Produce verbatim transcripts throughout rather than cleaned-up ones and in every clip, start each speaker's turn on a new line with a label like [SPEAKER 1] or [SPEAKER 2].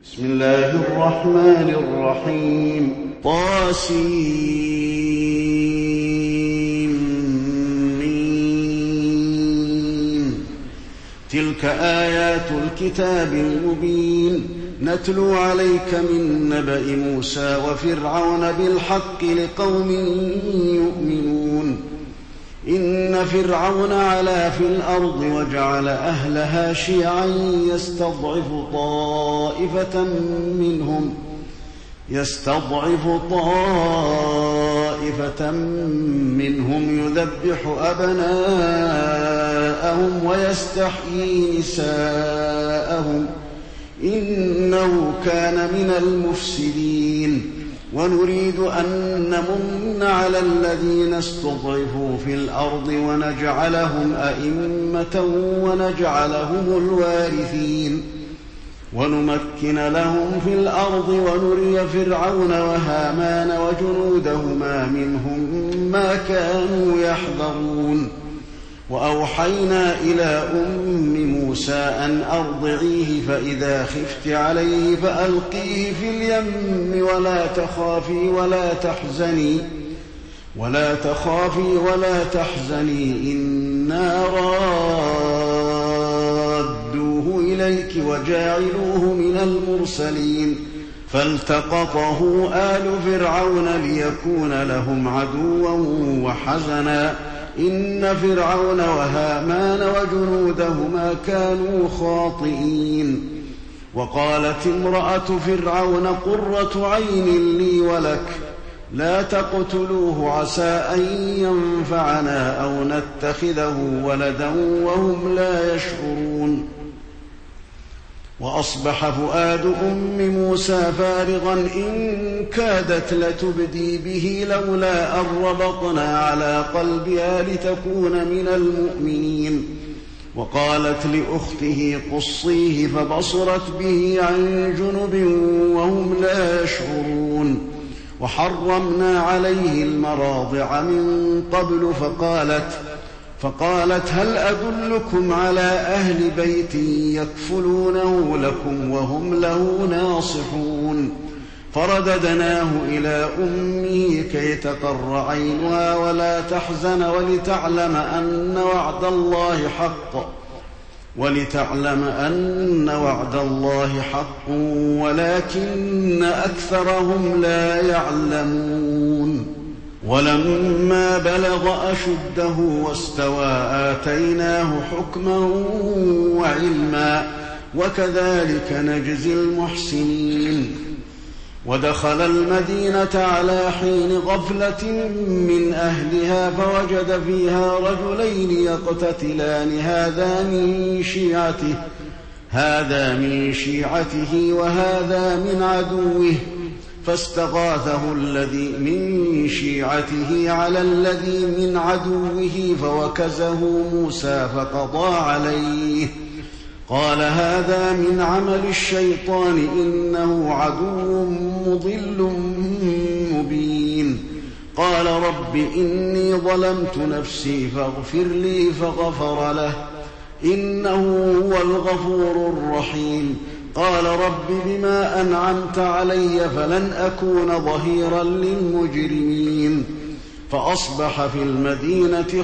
[SPEAKER 1] بسم الله الرحمن الرحيم طاسيم تلك آيات الكتاب المبين نتلو عليك من نبأ موسى وفرعون بالحق لقوم يؤمنون إن فرعون علا في الأرض وجعل أهلها شيعا يستضعف طائفة منهم يستضعف طائفة منهم يذبح أبناءهم ويستحيي نساءهم إنه كان من المفسدين ونريد أن نمن على الذين استضعفوا في الأرض ونجعلهم أئمة ونجعلهم الوارثين ونمكن لهم في الأرض ونري فرعون وهامان وجنودهما منهم ما كانوا يحذرون وأوحينا إلى أم موسى أن أرضعيه فإذا خفت عليه فألقيه في اليم ولا تخافي ولا تحزني ولا تخافي ولا تحزني إنا رادوه إليك وجاعلوه من المرسلين فالتقطه آل فرعون ليكون لهم عدوا وحزنا إن فرعون وهامان وجنودهما كانوا خاطئين وقالت امرأة فرعون قرة عين لي ولك لا تقتلوه عسى أن ينفعنا أو نتخذه ولدا وهم لا يشعرون وأصبح فؤاد أم موسى فارغا إن كادت لتبدي به لولا أن ربطنا على قلبها لتكون من المؤمنين وقالت لأخته قصيه فبصرت به عن جنب وهم لا يشعرون وحرمنا عليه المراضع من قبل فقالت فقالت هل أدلكم على أهل بيت يكفلونه لكم وهم له ناصحون فرددناه إلى أمه كي تقر عينها ولا تحزن ولتعلم أن وعد الله حق ولتعلم أن وعد الله حق ولكن أكثرهم لا يعلمون ولما بلغ أشده واستوى آتيناه حكما وعلما وكذلك نجزي المحسنين ودخل المدينة على حين غفلة من أهلها فوجد فيها رجلين يقتتلان هذا من شيعته هذا من شيعته وهذا من عدوه فاستغاثه الذي من شيعته على الذي من عدوه فوكزه موسى فقضى عليه قال هذا من عمل الشيطان إنه عدو مضل مبين قال رب إني ظلمت نفسي فاغفر لي فغفر له إنه هو الغفور الرحيم قال رب بما أنعمت علي فلن أكون ظهيرا للمجرمين فأصبح في المدينة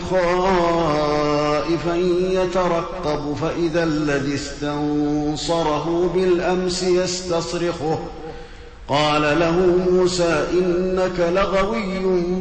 [SPEAKER 1] خائفا يترقب فإذا الذي استنصره بالأمس يستصرخه قال له موسى إنك لغوي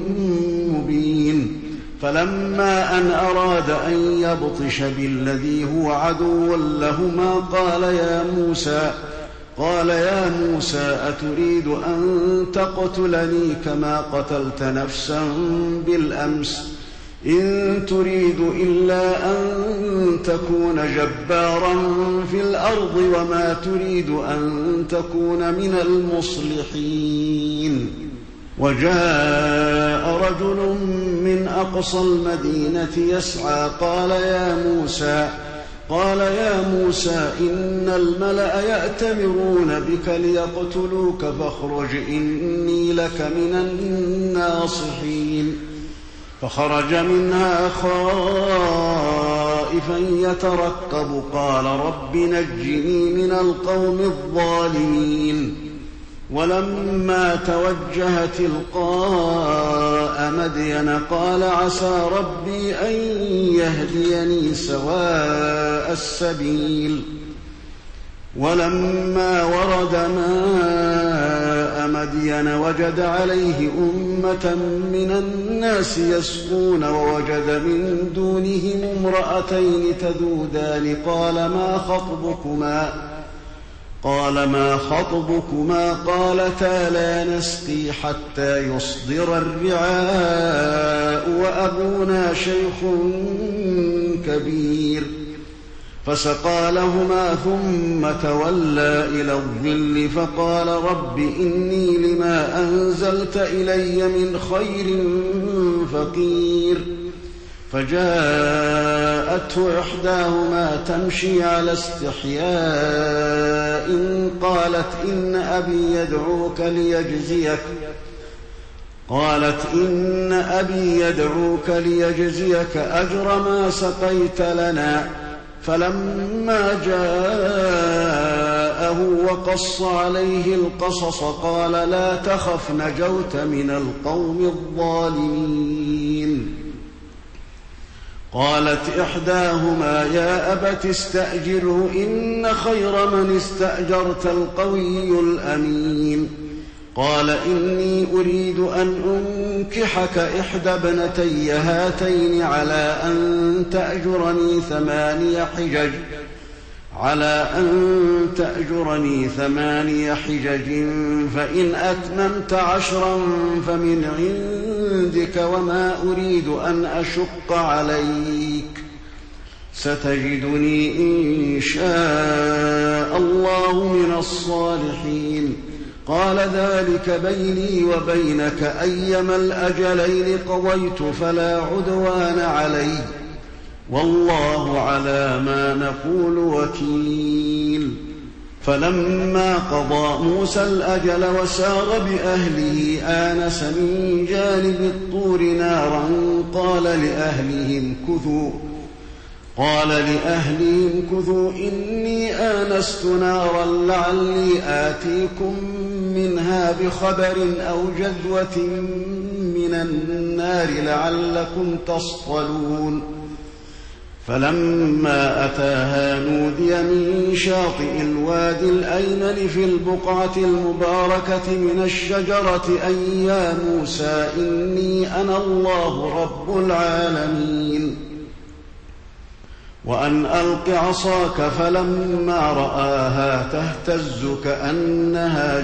[SPEAKER 1] مبين فلما أن أراد أن يبطش بالذي هو عدو لهما قال يا موسى قال يا موسى أتريد أن تقتلني كما قتلت نفسا بالأمس إن تريد إلا أن تكون جبارا في الأرض وما تريد أن تكون من المصلحين وجاء رجل من أقصى المدينة يسعى قال يا موسى قال يا موسى إن الملأ يأتمرون بك ليقتلوك فاخرج إني لك من الناصحين فخرج منها خائفا خائفا يترقب قال رب نجني من القوم الظالمين. ولما توجه تلقاء مدين قال عسى ربي أن يهديني سواء السبيل. ولما ورد ماء مدين وجد عليه أمة من الناس يسقون ووجد من دونهم امرأتين تذودان قال ما خطبكما قال ما خطبكما قالتا لا نسقي حتى يصدر الرعاء وأبونا شيخ كبير. فسقى لهما ثم تولى إلى الظل فقال رب إني لما أنزلت إلي من خير فقير. فجاءته إحداهما تمشي على استحياء قالت إن أبي يدعوك ليجزيك قالت إن أبي يدعوك ليجزيك أجر ما سقيت لنا. فلما جاءه وقص عليه القصص قال لا تخف نجوت من القوم الظالمين. قالت إحداهما يا أبت استأجره إن خير من استأجرت القوي الأمين. قال إني أريد أن أنكحك إحدى ابنتي هاتين على أن تأجرني ثماني حجج على أن تأجرني ثماني حجج فإن أتممت عشرا فمن عندك وما أريد أن أشق عليك ستجدني إن شاء الله من الصالحين. قال ذلك بيني وبينك أيما الأجلين قضيت فلا عدوان علي والله على ما نقول وكيل. فلما قضى موسى الأجل وسار بأهله آنس من جانب الطور نارا قال لأهلهم كثوا قال لأهلهم كثوا إني آنست نارا لعلي آتيكم منها بخبر أو جذوة من النار لعلكم تصطلون. فلما أتاها نودي من شاطئ الوادي الأيمن في البقعة المباركة من الشجرة أن يا موسى إني أنا الله رب العالمين. وأن ألق عصاك فلما رآها تهتز كأنها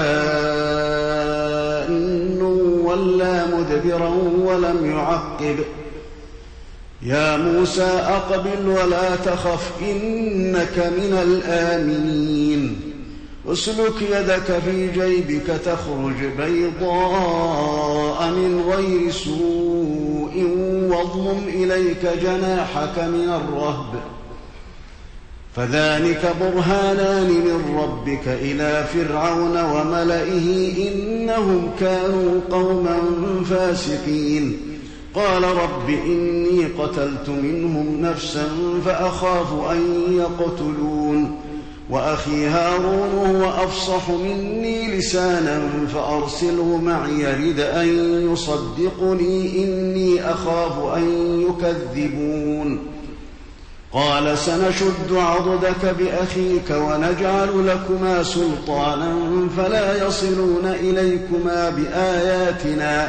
[SPEAKER 1] جان ولا مدبرا ولم يعقب. يا موسى أقبل ولا تخف إنك من الآمنين. اسلك يدك في جيبك تخرج بيضاء من غير سوء واضمم إليك جناحك من الرهب فذلك برهانان من ربك إلى فرعون وملئه إنهم كانوا قوما فاسقين. قال رب إني قتلت منهم نفسا فأخاف أن يقتلون وأخي هارون هو أفصح مني لسانا فأرسله معي يرد أن يصدقني إني أخاف أن يكذبون. قال سنشد عضدك بأخيك ونجعل لكما سلطانا فلا يصلون إليكما بآياتنا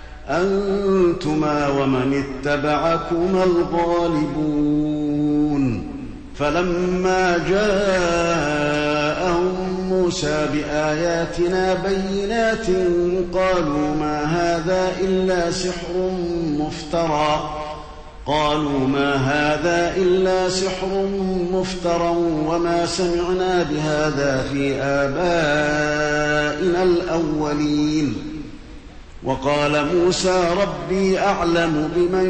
[SPEAKER 1] أنتما ومن اتبعكما الغالبون. فلما جاءهم موسى بآياتنا بينات قالوا ما هذا إلا سحر مفترى قالوا ما هذا إلا سحر مفترى وما سمعنا بهذا في آبائنا الأولين. وقال موسى ربي أعلم بمن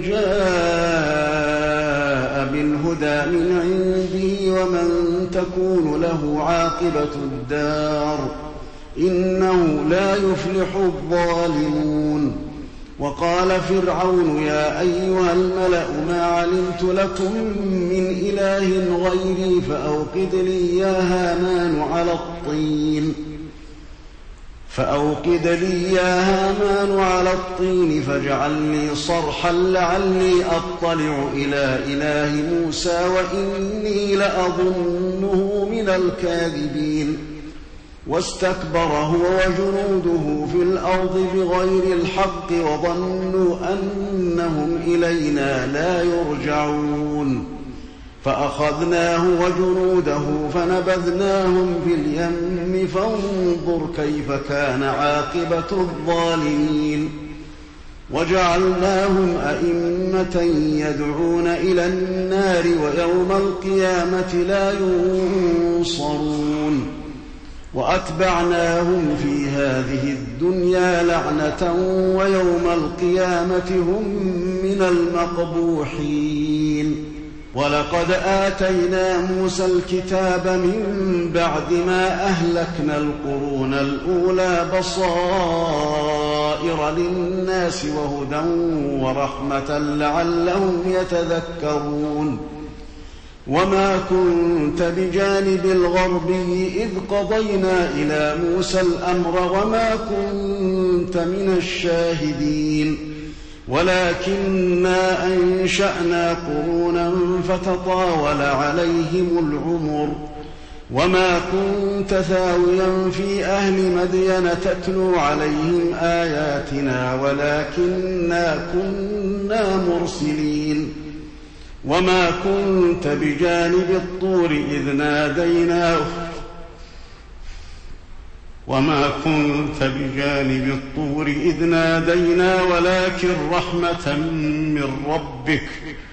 [SPEAKER 1] جاء بالهدى من عنده ومن تكون له عاقبة الدار إنه لا يفلح الظالمون. وقال فرعون يا أيها الملأ ما علمت لكم من إله غيري فأوقد لي يا هامان على الطين فأوقد لي يا هامان على الطين فاجعل لي صرحا لعلي أطلع إلى إله موسى وإني لأظنه من الكاذبين واستكبر هو وجنوده في الأرض بغير الحق وظنوا أنهم إلينا لا يرجعون فأخذناه وجنوده فنبذناهم في اليم فانظر كيف كان عاقبة الظالمين وجعلناهم أئمة يدعون إلى النار ويوم القيامة لا ينصرون وأتبعناهم في هذه الدنيا لعنة ويوم القيامة هم من المقبوحين ولقد آتينا موسى الكتاب من بعد ما أهلكنا القرون الأولى بصائر للناس وهدى ورحمة لعلهم يتذكرون وما كنت بجانب الغربي إذ قضينا إلى موسى الأمر وما كنت من الشاهدين ولكننا أنشأنا قرونا فتطاول عليهم العمر وما كنت ثاويا في أهل مدين تتلو عليهم آياتنا ولكننا كنا مرسلين وما كنت بجانب الطور إذ نادينا وما كنت بجانب الطور إذ نادينا ولكن رحمة من ربك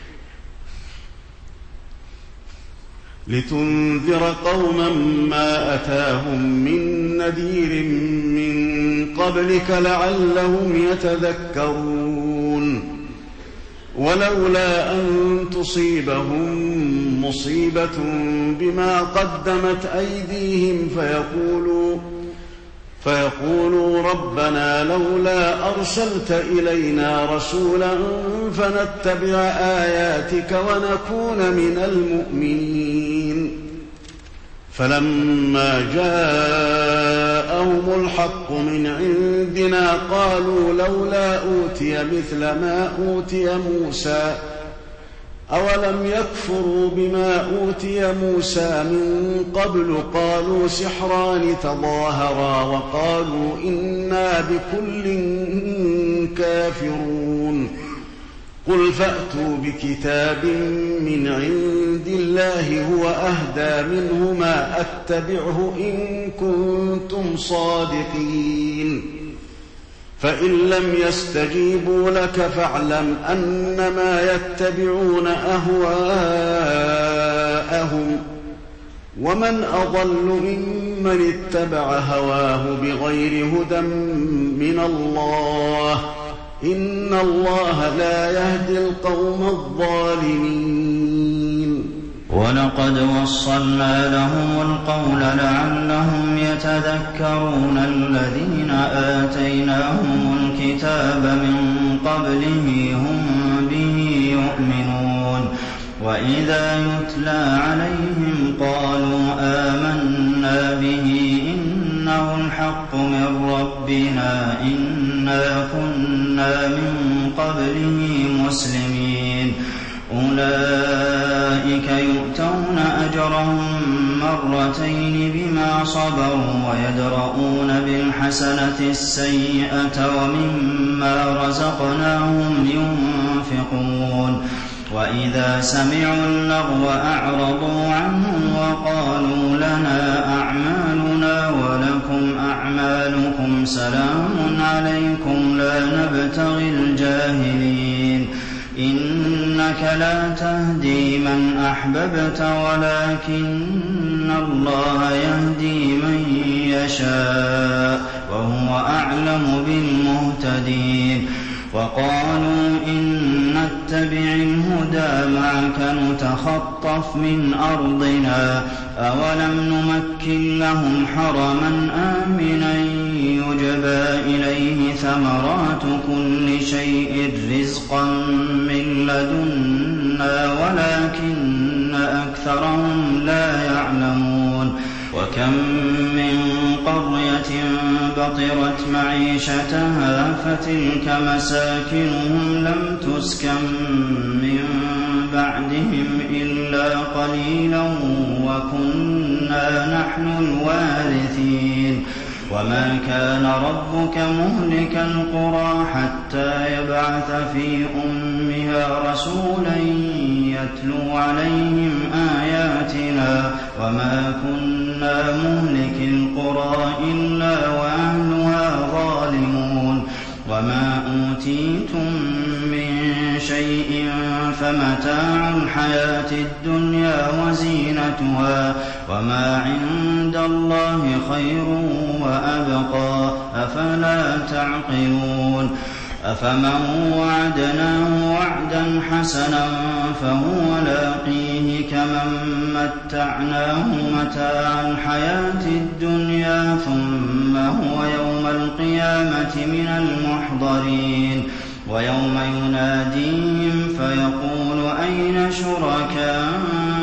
[SPEAKER 1] لتنذر قوما ما أتاهم من نذير من قبلك لعلهم يتذكرون ولولا أن تصيبهم مصيبة بما قدمت أيديهم فيقولوا فيقولوا ربنا لولا أرسلت إلينا رسولا فنتبع آياتك ونكون من المؤمنين فلما جاءهم الحق من عندنا قالوا لولا أوتي مثل ما أوتي موسى أولم يكفروا بما أوتي موسى من قبل قالوا سحران تظاهرا وقالوا إنا بكل كافرون قل فأتوا بكتاب من عند الله هو أهدى منهما أتبعه إن كنتم صادقين فإن لم يستجيبوا لك فاعلم أنما يتبعون أهواءهم ومن أضل ممن اتبع هواه بغير هدى من الله إن الله لا يهدي القوم الظالمين
[SPEAKER 2] ولقد وصلنا لهم القول لعلهم يتذكرون الذين آتيناهم الكتاب من قبله هم به يؤمنون وإذا يتلى عليهم قالوا آمنا به إنه الحق من ربنا إنا كنا من قبله مسلمين أولئك يؤتون أجرهم مرتين بما صبروا ويدرؤون بالحسنة السيئة ومما رزقناهم ينفقون وإذا سمعوا اللغو أعرضوا عنه وقالوا لنا أعمالنا ولكم أعمالكم سلام عليكم لا نبتغي الجاهلين إنك لا تهدي من أحببت ولكن الله يهدي من يشاء وهو أعلم بالمهتدين وقالوا إن نتبع الهدى معك نتخطف من أرضنا أولم نمكن لهم حرما آمنا يجبى إليه ثمرات كل شيء رزقا من لدنا ولكن أكثرهم لا يعلمون وكم من قرية بطرت معيشتها فتلك مساكنهم لم تسكن من بعدهم إلا قليلا وكنا نحن الوارثين وما كان ربك مهلك القرى حتى يبعث في أمها رسولا يتلو عليهم آياتنا وما كنا مهلك القرى إلا وأهلها ظالمون وما أوتيتم من شيء فمتاع الحياة الدنيا وزينتها وما عند الله خير وأبقى أفلا تعقلون أفمن وعدناه وعدا حسنا فهو لاقيه كمن متعناه متاع الحياة الدنيا ثم هو يوم القيامة من المحضرين ويوم يناديهم فيقول أين شركائي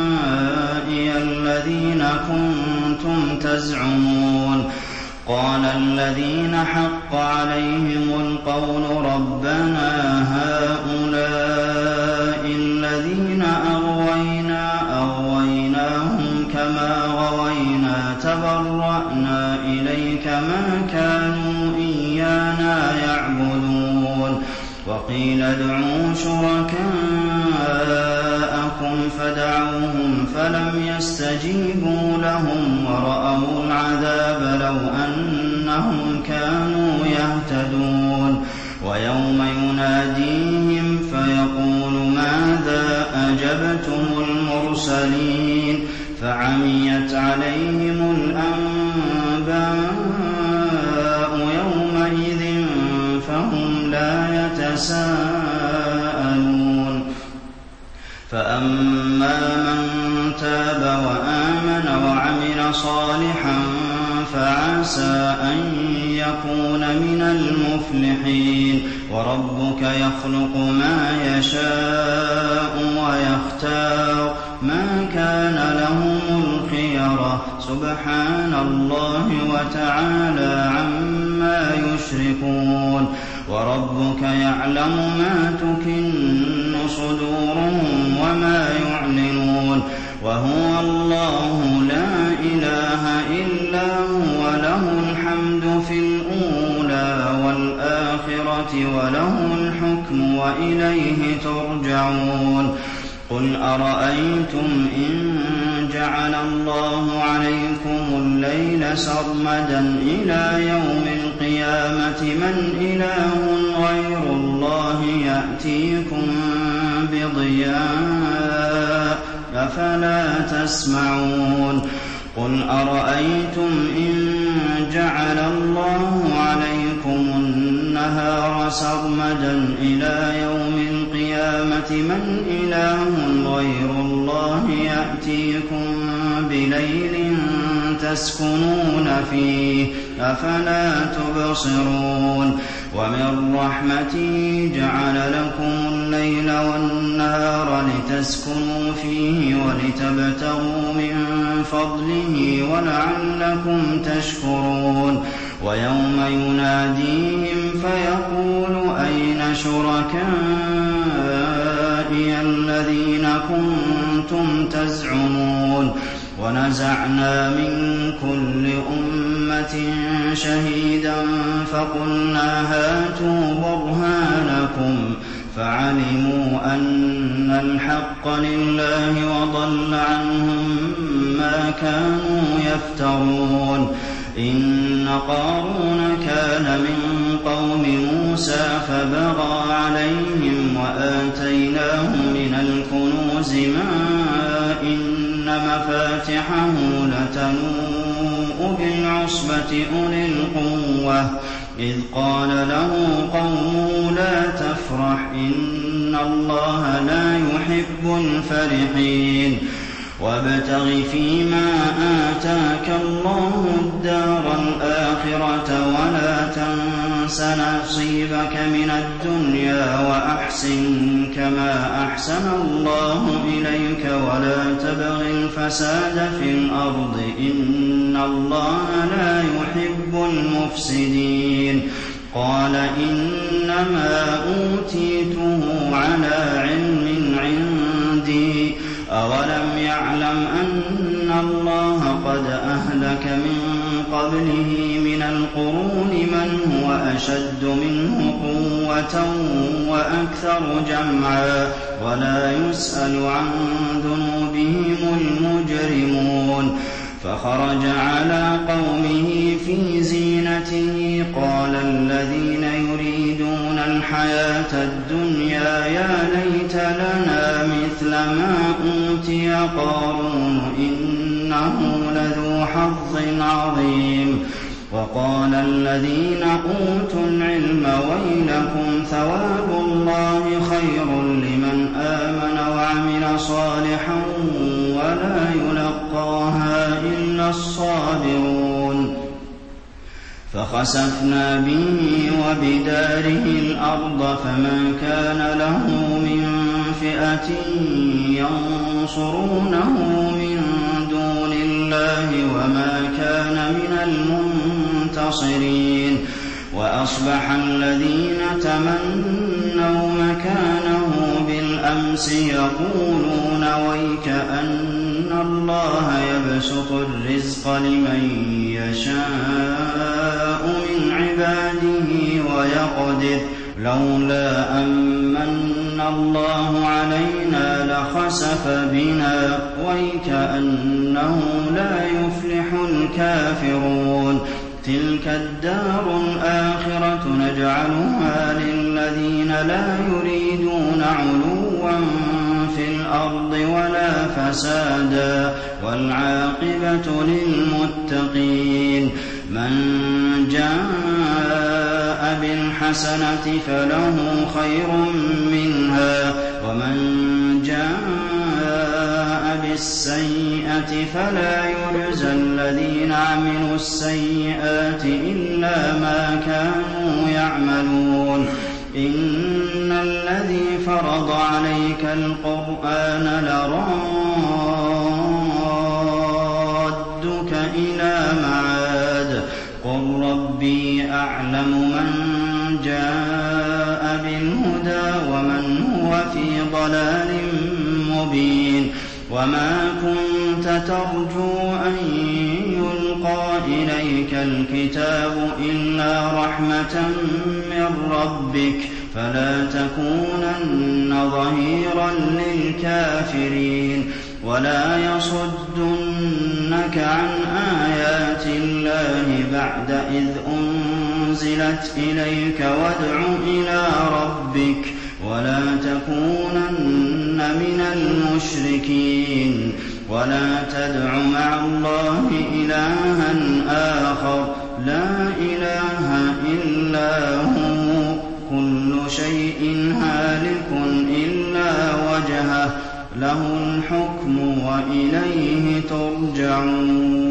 [SPEAKER 2] الذين كنتم تزعمون قال الذين حق عليهم القول ربنا هؤلاء الذين أغوينا أغويناهم كما غوينا تبرأنا إليك ما كانوا إيانا يعبدون وقيل ادعوا شركاءكم فدعوهم فلم يستجيبوا لهم ورأوا العذاب لو أنهم كانوا يهتدون ويوم يناديهم فيقول ماذا أجبتم المرسلين فعميت عليهم الأنباء يومئذ فهم لا يتساءلون فأما من تاب وآمن وعمل صالحا فعسى أن يكون من المفلحين وربك يخلق ما يشاء ويختار ما كان لهم الخيرة سبحان الله وتعالى عما يشركون وربك يعلم ما تكن صدورهم وما يعلنون وهو الله لا إله إلا هو له الحمد في الأولى والآخرة وله الحكم وإليه ترجعون قل أرأيتم إن جعل الله عليكم الليل سرمدا إلى يوم القيامة من إله غير الله يأتيكم بضياء أفلا تسمعون قل أرأيتم إن جعل الله عليكم النهار سرمدا إلى يوم القيامة من إله غير الله يأتيكم بليل تسكنون فيه أفلا تبصرون ومن رحمته جعل لكم الليل والنهار لتسكنوا فيه ولتبتغوا من فضله ولعلكم تشكرون ويوم يناديهم فيقول أين شركائي الذين كنتم تزعمون ونزعنا من كل أمة شهيدا فقلنا هاتوا برهانكم فعلموا أن الحق لله وضل عنهم ما كانوا يفترون إن قارون كان من قوم موسى فبغى عليهم وآتيناه من الكنوز ما إن مفاتحه لتنوء بالعصبة أولي القوة إذ قال له قومه لا تفرح إن الله لا يحب الفرحين وابتغ فيما آتاك الله الدار الآخرة ولا تنس نصيبك من الدنيا وأحسن كما أحسن الله إليك ولا تبغ الفساد في الأرض إن الله لا يحب المفسدين قال إنما أوتيته على علم عندي أولم يعلم أن الله قد أهلك من قبله من القرون من هو أشد منه قوة وأكثر جمعا ولا يسأل عن ذنوبهم المجرمون فخرج على قومه في زينته قال الذين يريدون الحياة الدنيا يا ليت لنا مثل ما أوتي قارون إنه لذو حظ عظيم وقال الذين أوتوا العلم ويلكم ثواب الله خير لمن آمن وعمل صالحا ولا يلقاها إلا الصابرون فخسفنا به وبداره الأرض فما كان له من فئة ينصرونه من دون الله وما كان من المنتصرين وأصبح الذين تمنوا مكانه بالأمس يقولون ويك أن الله يبسط الرزق لمن يشاء من عباده ويقدر لولا أمن الله علينا لخسف بنا ويك أنه لا يفلح الكافرون تلك الدار الآخرة نجعلها للذين لا يريدون علوا في الأرض ولا فسادا والعاقبة للمتقين من جاء بالحسنة فله خير منها ومن جاء بالسيئة فلا يجزى الذين عملوا السيئات إلا ما كانوا يعملون إن الذي فرض عليك القرآن لرادك إلى معاد قل ربي أعلم من جاء بالهدى ومن هو في ضلال مبين وما كنت ترجو أن يلقى إليك الكتاب إلا رحمة من ربك فلا تكونن ظهيرا للكافرين ولا يصدنك عن آيات الله بعد إذ أنزلت إليك وادع إلى ربك ولا تكونن من المشركين ولا تدع مع الله إلها آخر لا إله إلا هو كل شيء هالك إلا وجهه له الحكم وإليه ترجعون